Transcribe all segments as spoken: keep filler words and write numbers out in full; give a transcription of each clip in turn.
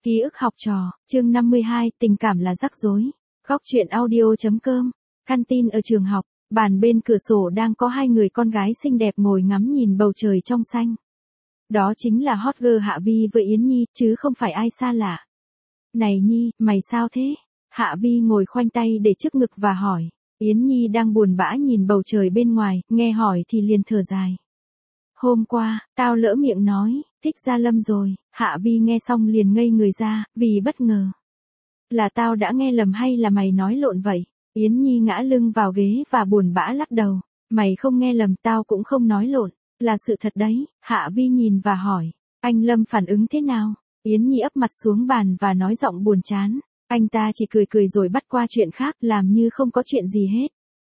Ký ức học trò, chương năm mươi hai, tình cảm là rắc rối. Góc truyện audio.com, canteen ở trường học, bàn bên cửa sổ đang có hai người con gái xinh đẹp ngồi ngắm nhìn bầu trời trong xanh. Đó chính là hot girl Hạ Vi với Yến Nhi, chứ không phải ai xa lạ. Này Nhi, mày sao thế? Hạ Vi ngồi khoanh tay để trước ngực và hỏi. Yến Nhi đang buồn bã nhìn bầu trời bên ngoài, nghe hỏi thì liền thở dài. Hôm qua, tao lỡ miệng nói, thích Gia Lâm rồi. Hạ Vi nghe xong liền ngây người ra, vì bất ngờ. Là tao đã nghe lầm hay là mày nói lộn vậy? Yến Nhi ngã lưng vào ghế và buồn bã lắc đầu. Mày không nghe lầm, tao cũng không nói lộn. Là sự thật đấy. Hạ Vi nhìn và hỏi. Anh Lâm phản ứng thế nào? Yến Nhi ấp mặt xuống bàn và nói giọng buồn chán. Anh ta chỉ cười cười rồi bắt qua chuyện khác, làm như không có chuyện gì hết.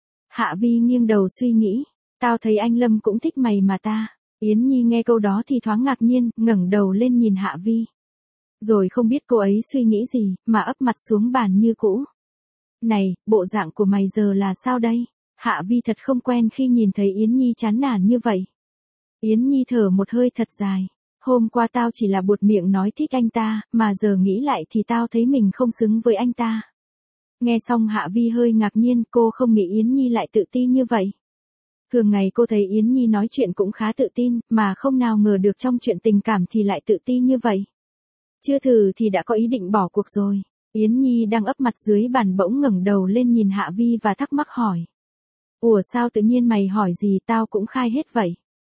Hạ Vi nghiêng đầu suy nghĩ. Tao thấy anh Lâm cũng thích mày mà ta. Yến Nhi nghe câu đó thì thoáng ngạc nhiên, ngẩng đầu lên nhìn Hạ Vi. Rồi không biết cô ấy suy nghĩ gì, mà ấp mặt xuống bàn như cũ. Này, bộ dạng của mày giờ là sao đây? Hạ Vi thật không quen khi nhìn thấy Yến Nhi chán nản như vậy. Yến Nhi thở một hơi thật dài. Hôm qua tao chỉ là buột miệng nói thích anh ta, mà giờ nghĩ lại thì tao thấy mình không xứng với anh ta. Nghe xong Hạ Vi hơi ngạc nhiên, cô không nghĩ Yến Nhi lại tự ti như vậy. Thường ngày cô thấy Yến Nhi nói chuyện cũng khá tự tin, mà không nào ngờ được trong chuyện tình cảm thì lại tự ti như vậy. Chưa thử thì đã có ý định bỏ cuộc rồi. Yến Nhi đang ấp mặt dưới bàn bỗng ngẩng đầu lên nhìn Hạ Vi và thắc mắc hỏi. Ủa sao tự nhiên mày hỏi gì, tao cũng khai hết vậy.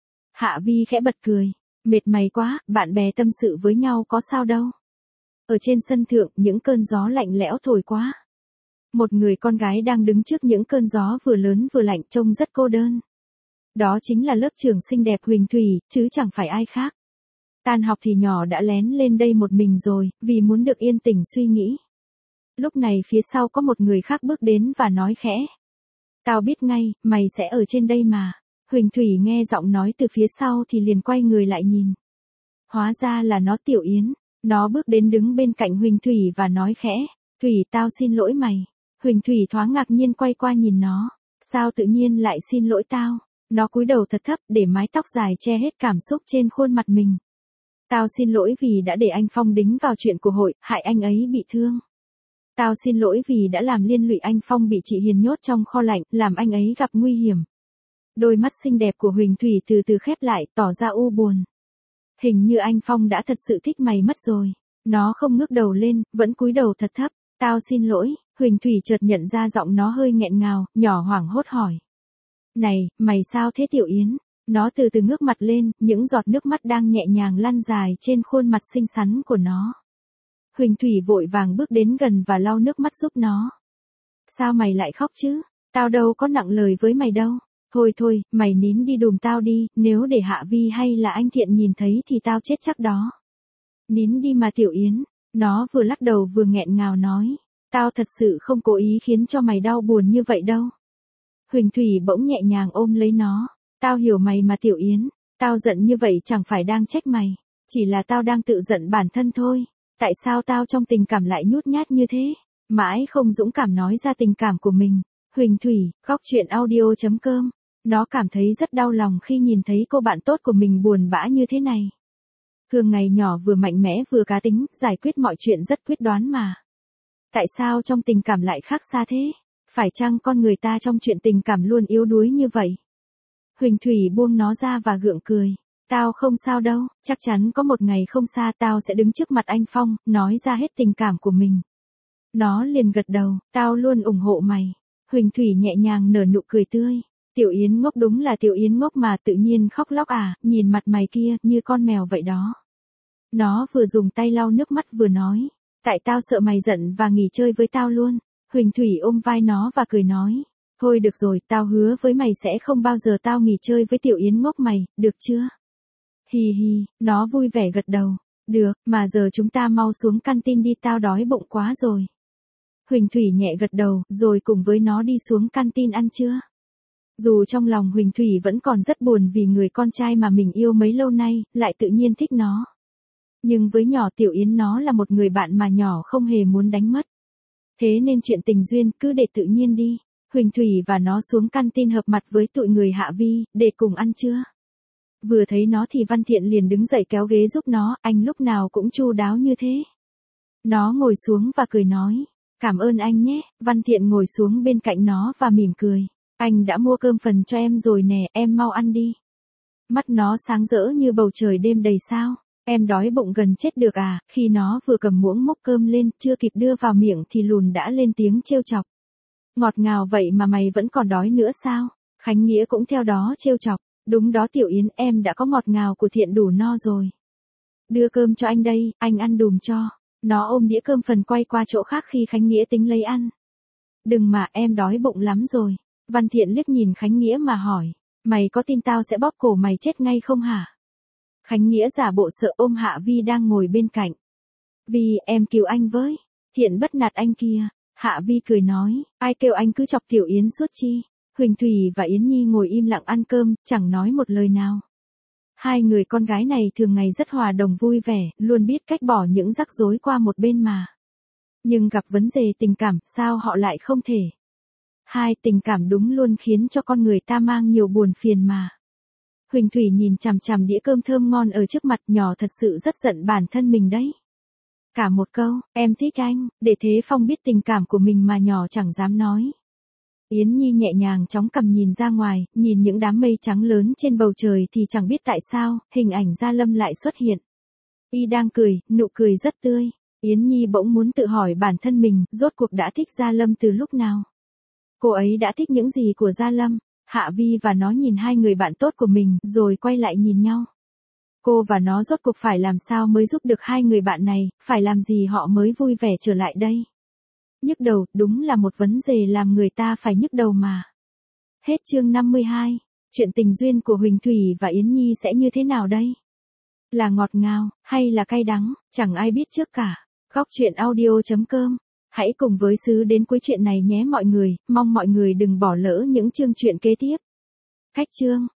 Hạ Vi khẽ bật cười. Mệt mày quá, bạn bè tâm sự với nhau có sao đâu. Ở trên sân thượng, những cơn gió lạnh lẽo thổi quá. Một người con gái đang đứng trước những cơn gió vừa lớn vừa lạnh, trông rất cô đơn. Đó chính là lớp trưởng xinh đẹp Huỳnh Thủy, chứ chẳng phải ai khác. Tan học thì nhỏ đã lén lên đây một mình rồi, vì muốn được yên tĩnh suy nghĩ. Lúc này phía sau có một người khác bước đến và nói khẽ. Tao biết ngay, mày sẽ ở trên đây mà. Huỳnh Thủy nghe giọng nói từ phía sau thì liền quay người lại nhìn. Hóa ra là nó Tiểu Yến. Nó bước đến đứng bên cạnh Huỳnh Thủy và nói khẽ. Thủy, tao xin lỗi mày. Huỳnh Thủy thoáng ngạc nhiên quay qua nhìn nó. Sao tự nhiên lại xin lỗi tao? Nó cúi đầu thật thấp để mái tóc dài che hết cảm xúc trên khuôn mặt mình. Tao xin lỗi vì đã để anh Phong đính vào chuyện của hội, hại anh ấy bị thương. Tao xin lỗi vì đã làm liên lụy anh Phong bị chị Hiền nhốt trong kho lạnh, làm anh ấy gặp nguy hiểm. Đôi mắt xinh đẹp của Huỳnh Thủy từ từ khép lại, tỏ ra u buồn. Hình như anh Phong đã thật sự thích mày mất rồi. Nó không ngước đầu lên, vẫn cúi đầu thật thấp. Tao xin lỗi. Huỳnh Thủy chợt nhận ra giọng nó hơi nghẹn ngào, nhỏ hoảng hốt hỏi. Này, mày sao thế Tiểu Yến? Nó từ từ ngước mặt lên, những giọt nước mắt đang nhẹ nhàng lăn dài trên khuôn mặt xinh xắn của nó. Huỳnh Thủy vội vàng bước đến gần và lau nước mắt giúp nó. Sao mày lại khóc chứ? Tao đâu có nặng lời với mày đâu. Thôi thôi, mày nín đi đùm tao đi, nếu để Hạ Vi hay là anh Thiện nhìn thấy thì tao chết chắc đó. Nín đi mà Tiểu Yến. Nó vừa lắc đầu vừa nghẹn ngào nói. Tao thật sự không cố ý khiến cho mày đau buồn như vậy đâu. Huỳnh Thủy bỗng nhẹ nhàng ôm lấy nó. Tao hiểu mày mà Tiểu Yến. Tao giận như vậy chẳng phải đang trách mày. Chỉ là tao đang tự giận bản thân thôi. Tại sao tao trong tình cảm lại nhút nhát như thế? Mãi không dũng cảm nói ra tình cảm của mình. Huỳnh Thủy, góc truyện audio.com. Nó cảm thấy rất đau lòng khi nhìn thấy cô bạn tốt của mình buồn bã như thế này. Thường ngày nhỏ vừa mạnh mẽ vừa cá tính, giải quyết mọi chuyện rất quyết đoán mà. Tại sao trong tình cảm lại khác xa thế? Phải chăng con người ta trong chuyện tình cảm luôn yếu đuối như vậy? Huỳnh Thủy buông nó ra và gượng cười. Tao không sao đâu, chắc chắn có một ngày không xa tao sẽ đứng trước mặt anh Phong, nói ra hết tình cảm của mình. Nó liền gật đầu, tao luôn ủng hộ mày. Huỳnh Thủy nhẹ nhàng nở nụ cười tươi. Tiểu Yến ngốc, đúng là Tiểu Yến ngốc mà, tự nhiên khóc lóc à, nhìn mặt mày kia, như con mèo vậy đó. Nó vừa dùng tay lau nước mắt vừa nói. Tại tao sợ mày giận và nghỉ chơi với tao luôn. Huỳnh Thủy ôm vai nó và cười nói. Thôi được rồi, tao hứa với mày sẽ không bao giờ tao nghỉ chơi với Tiểu Yến ngốc mày, được chưa? Hì hì, nó vui vẻ gật đầu. Được, mà giờ chúng ta mau xuống canteen đi, tao đói bụng quá rồi. Huỳnh Thủy nhẹ gật đầu, rồi cùng với nó đi xuống canteen ăn trưa. Dù trong lòng Huỳnh Thủy vẫn còn rất buồn vì người con trai mà mình yêu mấy lâu nay, lại tự nhiên thích nó. Nhưng với nhỏ Tiểu Yến nó là một người bạn mà nhỏ không hề muốn đánh mất. Thế nên chuyện tình duyên cứ để tự nhiên đi. Huỳnh Thủy và nó xuống canteen hợp mặt với tụi người Hạ Vi, để cùng ăn trưa. Vừa thấy nó thì Văn Thiện liền đứng dậy kéo ghế giúp nó, anh lúc nào cũng chu đáo như thế. Nó ngồi xuống và cười nói. Cảm ơn anh nhé, Văn Thiện ngồi xuống bên cạnh nó và mỉm cười. Anh đã mua cơm phần cho em rồi nè, em mau ăn đi. Mắt nó sáng rỡ như bầu trời đêm đầy sao. Em đói bụng gần chết được à, khi nó vừa cầm muỗng múc cơm lên, chưa kịp đưa vào miệng thì Lùn đã lên tiếng trêu chọc. Ngọt ngào vậy mà mày vẫn còn đói nữa sao? Khánh Nghĩa cũng theo đó trêu chọc. Đúng đó Tiểu Yến, em đã có ngọt ngào của Thiện đủ no rồi. Đưa cơm cho anh đây, anh ăn đùm cho. Nó ôm đĩa cơm phần quay qua chỗ khác khi Khánh Nghĩa tính lấy ăn. Đừng mà, em đói bụng lắm rồi. Văn Thiện liếc nhìn Khánh Nghĩa mà hỏi. Mày có tin tao sẽ bóp cổ mày chết ngay không hả? Khánh Nghĩa giả bộ sợ ôm Hạ Vi đang ngồi bên cạnh. Vi, em cứu anh với. Thiện bất nạt anh kia. Hạ Vi cười nói, ai kêu anh cứ chọc Tiểu Yến suốt chi. Huỳnh Thủy và Yến Nhi ngồi im lặng ăn cơm, chẳng nói một lời nào. Hai người con gái này thường ngày rất hòa đồng vui vẻ, luôn biết cách bỏ những rắc rối qua một bên mà. Nhưng gặp vấn đề tình cảm, sao họ lại không thể? Hai, tình cảm đúng luôn khiến cho con người ta mang nhiều buồn phiền mà. Huỳnh Thủy nhìn chằm chằm đĩa cơm thơm ngon ở trước mặt, nhỏ thật sự rất giận bản thân mình đấy. Cả một câu, em thích anh, để Thế Phong biết tình cảm của mình mà nhỏ chẳng dám nói. Yến Nhi nhẹ nhàng chóng cầm nhìn ra ngoài, nhìn những đám mây trắng lớn trên bầu trời thì chẳng biết tại sao, hình ảnh Gia Lâm lại xuất hiện. Y đang cười, nụ cười rất tươi. Yến Nhi bỗng muốn tự hỏi bản thân mình, rốt cuộc đã thích Gia Lâm từ lúc nào? Cô ấy đã thích những gì của Gia Lâm? Hạ Vi và nó nhìn hai người bạn tốt của mình, rồi quay lại nhìn nhau. Cô và nó rốt cuộc phải làm sao mới giúp được hai người bạn này, phải làm gì họ mới vui vẻ trở lại đây? Nhức đầu, đúng là một vấn đề làm người ta phải nhức đầu mà. Hết chương năm mươi hai. Chuyện tình duyên của Huỳnh Thủy và Yến Nhi sẽ như thế nào đây? Là ngọt ngào, hay là cay đắng, chẳng ai biết trước cả. Góc truyện audio chấm com. Hãy cùng với Sứ đến cuối chuyện này nhé mọi người, mong mọi người đừng bỏ lỡ những chương truyện kế tiếp. Cách chương